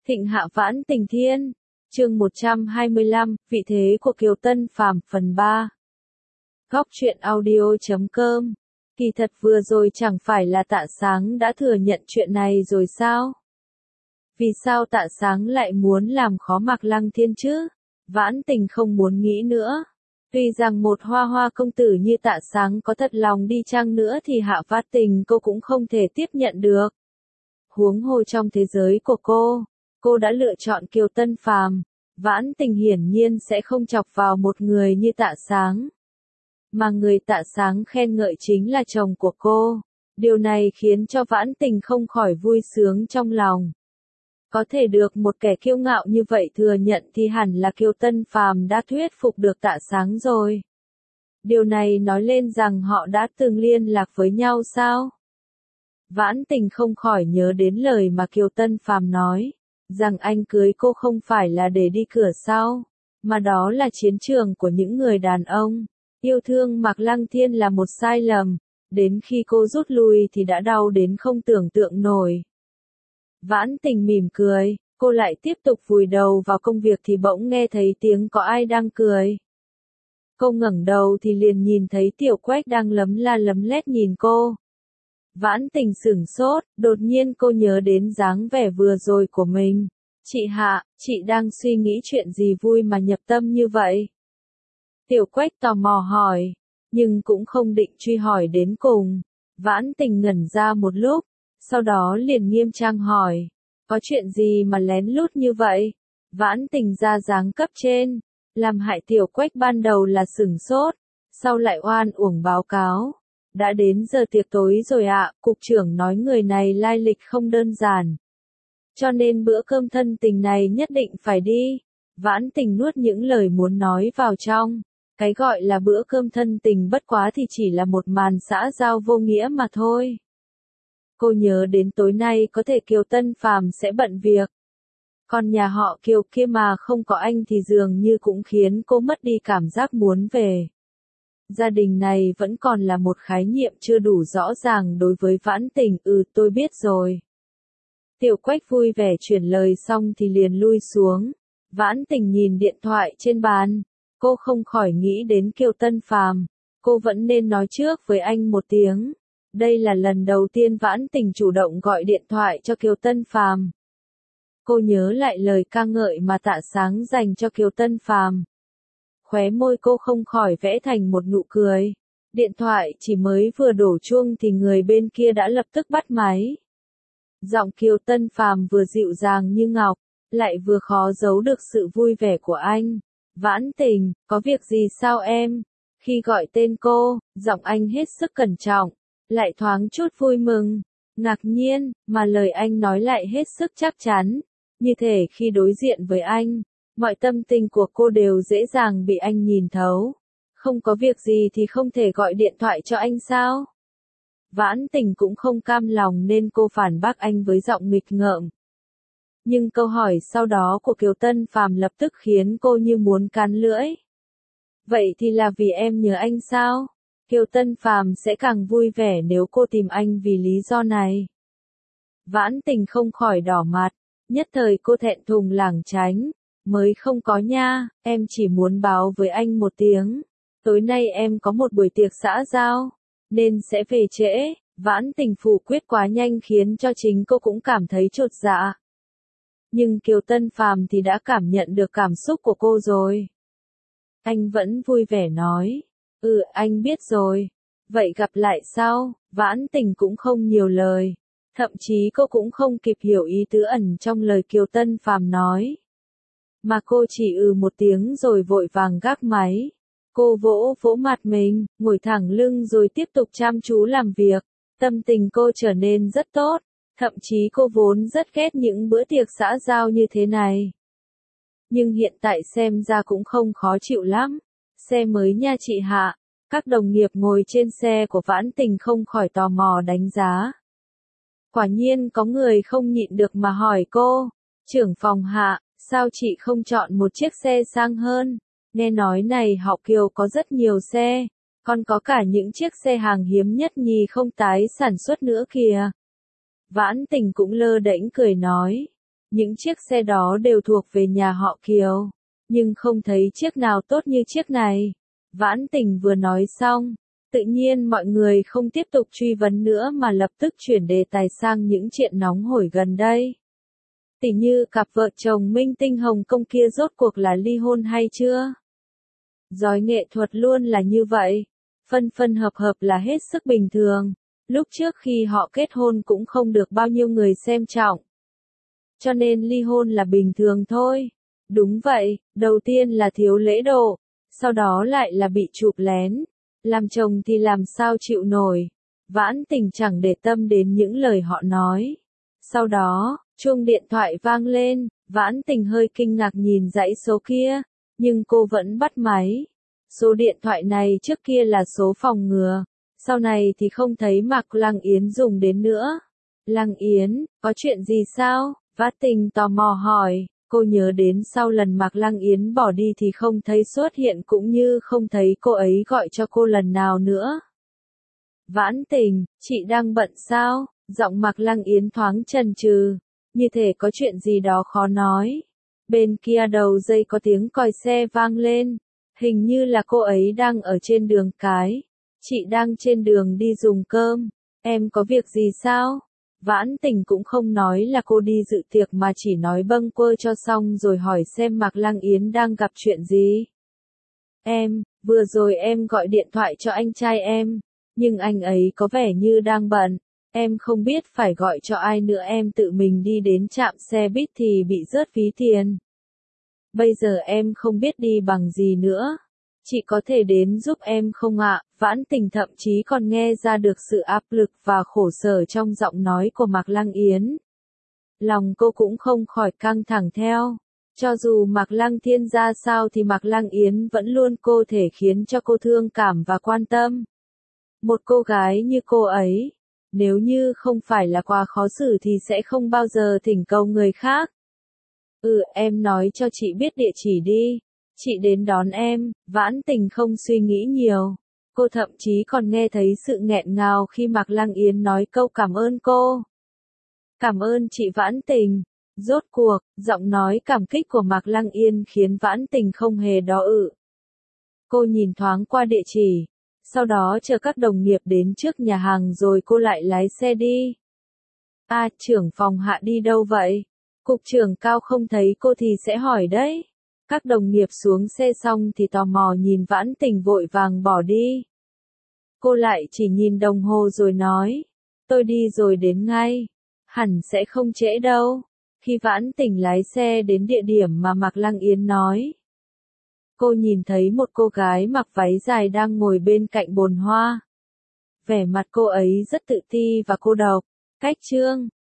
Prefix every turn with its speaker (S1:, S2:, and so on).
S1: Thịnh hạ vãn tình thiên. Chương 125, vị thế của Kiều Tân Phàm phần 3. Góc truyện audio.com. Kỳ thật vừa rồi chẳng phải là Tạ Sáng đã thừa nhận chuyện này rồi sao? Vì sao Tạ Sáng lại muốn làm khó Mạc Lăng Thiên chứ? Vãn tình không muốn nghĩ nữa. Tuy rằng một hoa hoa công tử như Tạ Sáng có thật lòng đi chăng nữa thì hạ vãn tình cô cũng không thể tiếp nhận được. Huống hồ trong thế giới của cô đã lựa chọn Kiều Tân Phàm, vãn tình hiển nhiên sẽ không chọc vào một người như Tạ Sáng. Mà người Tạ Sáng khen ngợi chính là chồng của cô. Điều này khiến cho vãn tình không khỏi vui sướng trong lòng. Có thể được một kẻ kiêu ngạo như vậy thừa nhận thì hẳn là Kiều Tân Phàm đã thuyết phục được Tạ Sáng rồi. Điều này nói lên rằng họ đã từng liên lạc với nhau sao? Vãn tình không khỏi nhớ đến lời mà Kiều Tân Phàm nói, rằng anh cưới cô không phải là để đi cửa sau, mà đó là chiến trường của những người đàn ông. Yêu thương Mạc Lăng Thiên là một sai lầm, đến khi cô rút lui thì đã đau đến không tưởng tượng nổi. Vãn tình mỉm cười, cô lại tiếp tục vùi đầu vào công việc thì bỗng nghe thấy tiếng có ai đang cười. Cô ngẩng đầu thì liền nhìn thấy Tiểu Quách đang lấm la lấm lét nhìn cô. Vãn tình sửng sốt, đột nhiên cô nhớ đến dáng vẻ vừa rồi của mình. Chị Hạ, chị đang suy nghĩ chuyện gì vui mà nhập tâm như vậy? Tiểu Quách tò mò hỏi, nhưng cũng không định truy hỏi đến cùng. Vãn tình ngẩn ra một lúc, sau đó liền nghiêm trang hỏi, có chuyện gì mà lén lút như vậy? Vãn tình ra dáng cấp trên, làm hại Tiểu Quách ban đầu là sửng sốt, sau lại oan uổng báo cáo. Đã đến giờ tiệc tối rồi ạ, cục trưởng nói người này lai lịch không đơn giản. Cho nên bữa cơm thân tình này nhất định phải đi. Vãn tình nuốt những lời muốn nói vào trong. Cái gọi là bữa cơm thân tình bất quá thì chỉ là một màn xã giao vô nghĩa mà thôi. Cô nhớ đến tối nay có thể Kiều Tân Phàm sẽ bận việc. Còn nhà họ Kiều kia mà không có anh thì dường như cũng khiến cô mất đi cảm giác muốn về. Gia đình này vẫn còn là một khái niệm chưa đủ rõ ràng đối với vãn tình. Tôi biết rồi. Tiểu Quách vui vẻ chuyển lời xong thì liền lui xuống. Vãn tình nhìn điện thoại trên bàn. Cô không khỏi nghĩ đến Kiều Tân Phàm. Cô vẫn nên nói trước với anh một tiếng. Đây là lần đầu tiên vãn tình chủ động gọi điện thoại cho Kiều Tân Phàm. Cô nhớ lại lời ca ngợi mà Tạ Sáng dành cho Kiều Tân Phàm. Khóe môi cô không khỏi vẽ thành một nụ cười. Điện thoại chỉ mới vừa đổ chuông thì người bên kia đã lập tức bắt máy. Giọng Kiều Tân Phàm vừa dịu dàng như ngọc, lại vừa khó giấu được sự vui vẻ của anh. Vãn tình, có việc gì sao em? Khi gọi tên cô, giọng anh hết sức cẩn trọng, lại thoáng chút vui mừng, ngạc nhiên, mà lời anh nói lại hết sức chắc chắn. Như thể khi đối diện với anh, mọi tâm tình của cô đều dễ dàng bị anh nhìn thấu. Không có việc gì thì không thể gọi điện thoại cho anh sao? Vãn tình cũng không cam lòng nên cô phản bác anh với giọng nghịch ngợm. Nhưng câu hỏi sau đó của Kiều Tân Phàm lập tức khiến cô như muốn cắn lưỡi. Vậy thì là vì em nhớ anh sao? Kiều Tân Phàm sẽ càng vui vẻ nếu cô tìm anh vì lý do này. Vãn tình không khỏi đỏ mặt, nhất thời cô thẹn thùng lảng tránh. Mới không có nha, em chỉ muốn báo với anh một tiếng. Tối nay em có một buổi tiệc xã giao, nên sẽ về trễ. Vãn tình phủ quyết quá nhanh khiến cho chính cô cũng cảm thấy chột dạ. Nhưng Kiều Tân Phàm thì đã cảm nhận được cảm xúc của cô rồi. Anh vẫn vui vẻ nói, anh biết rồi. Vậy gặp lại sau. Vãn tình cũng không nhiều lời. Thậm chí cô cũng không kịp hiểu ý tứ ẩn trong lời Kiều Tân Phàm nói. Mà cô chỉ một tiếng rồi vội vàng gác máy. Cô vỗ vỗ mặt mình, ngồi thẳng lưng rồi tiếp tục chăm chú làm việc. Tâm tình cô trở nên rất tốt. Thậm chí cô vốn rất ghét những bữa tiệc xã giao như thế này. Nhưng hiện tại xem ra cũng không khó chịu lắm. Xe mới nha chị Hạ. Các đồng nghiệp ngồi trên xe của vãn tình không khỏi tò mò đánh giá. Quả nhiên có người không nhịn được mà hỏi cô. Trưởng phòng Hạ, sao chị không chọn một chiếc xe sang hơn? Nghe nói này họ Kiều có rất nhiều xe. Còn có cả những chiếc xe hàng hiếm nhất nhì không tái sản xuất nữa kìa. Vãn tình cũng lơ đễnh cười nói. Những chiếc xe đó đều thuộc về nhà họ Kiều, nhưng không thấy chiếc nào tốt như chiếc này. Vãn Tình vừa nói xong, tự nhiên mọi người không tiếp tục truy vấn nữa mà lập tức chuyển đề tài sang những chuyện nóng hổi gần đây. Tỉ như cặp vợ chồng minh tinh Hồng Kông kia rốt cuộc là ly hôn hay chưa? Giới nghệ thuật luôn là như vậy, phân phân hợp hợp là hết sức bình thường. Lúc trước khi họ kết hôn cũng không được bao nhiêu người xem trọng. Cho nên ly hôn là bình thường thôi. Đúng vậy, đầu tiên là thiếu lễ độ, sau đó lại là bị chụp lén. Làm chồng thì làm sao chịu nổi. Vãn Tình chẳng để tâm đến những lời họ nói. Sau đó, chuông điện thoại vang lên, Vãn Tình hơi kinh ngạc nhìn dãy số kia, nhưng cô vẫn bắt máy. Số điện thoại này trước kia là số phòng ngừa, sau này thì không thấy Mạc Lăng Yến dùng đến nữa. Lăng Yến, có chuyện gì sao? Vãn Tình tò mò hỏi, cô nhớ đến sau lần Mạc Lăng Yến bỏ đi thì không thấy xuất hiện cũng như không thấy cô ấy gọi cho cô lần nào nữa. Vãn Tình, chị đang bận sao? Giọng Mạc Lăng Yến thoáng chần chừ, như thể có chuyện gì đó khó nói. Bên kia đầu dây có tiếng còi xe vang lên, hình như là cô ấy đang ở trên đường cái. Chị đang trên đường đi dùng cơm, em có việc gì sao? Vãn Tình cũng không nói là cô đi dự tiệc mà chỉ nói bâng quơ cho xong rồi hỏi xem Mạc Lăng Yến đang gặp chuyện gì. Vừa rồi em gọi điện thoại cho anh trai em, nhưng anh ấy có vẻ như đang bận, em không biết phải gọi cho ai nữa, em tự mình đi đến trạm xe buýt thì bị rớt phí tiền. Bây giờ em không biết đi bằng gì nữa. Chị có thể đến giúp em không ạ? Vãn Tình thậm chí còn nghe ra được sự áp lực và khổ sở trong giọng nói của Mạc Lăng Yến. Lòng cô cũng không khỏi căng thẳng theo. Cho dù Mạc Lăng Thiên ra sao thì Mạc Lăng Yến vẫn luôn có thể khiến cho cô thương cảm và quan tâm. Một cô gái như cô ấy, nếu như không phải là quá khó xử thì sẽ không bao giờ thỉnh cầu người khác. Em nói cho chị biết địa chỉ đi. Chị đến đón em. Vãn Tình không suy nghĩ nhiều. Cô thậm chí còn nghe thấy sự nghẹn ngào khi Mạc Lăng Yến nói câu cảm ơn cô. Cảm ơn chị Vãn Tình. Rốt cuộc, giọng nói cảm kích của Mạc Lăng Yên khiến Vãn Tình không hề đỏ ự. Cô nhìn thoáng qua địa chỉ, sau đó chờ các đồng nghiệp đến trước nhà hàng rồi cô lại lái xe đi. Trưởng phòng Hạ đi đâu vậy? Cục trưởng Cao không thấy cô thì sẽ hỏi đấy. Các đồng nghiệp xuống xe xong thì tò mò nhìn Vãn Tình vội vàng bỏ đi. Cô lại chỉ nhìn đồng hồ rồi nói, tôi đi rồi đến ngay. Hẳn sẽ không trễ đâu. Khi Vãn Tình lái xe đến địa điểm mà Mạc Lăng Yến nói, cô nhìn thấy một cô gái mặc váy dài đang ngồi bên cạnh bồn hoa. Vẻ mặt cô ấy rất tự ti và cô độc. Cách chương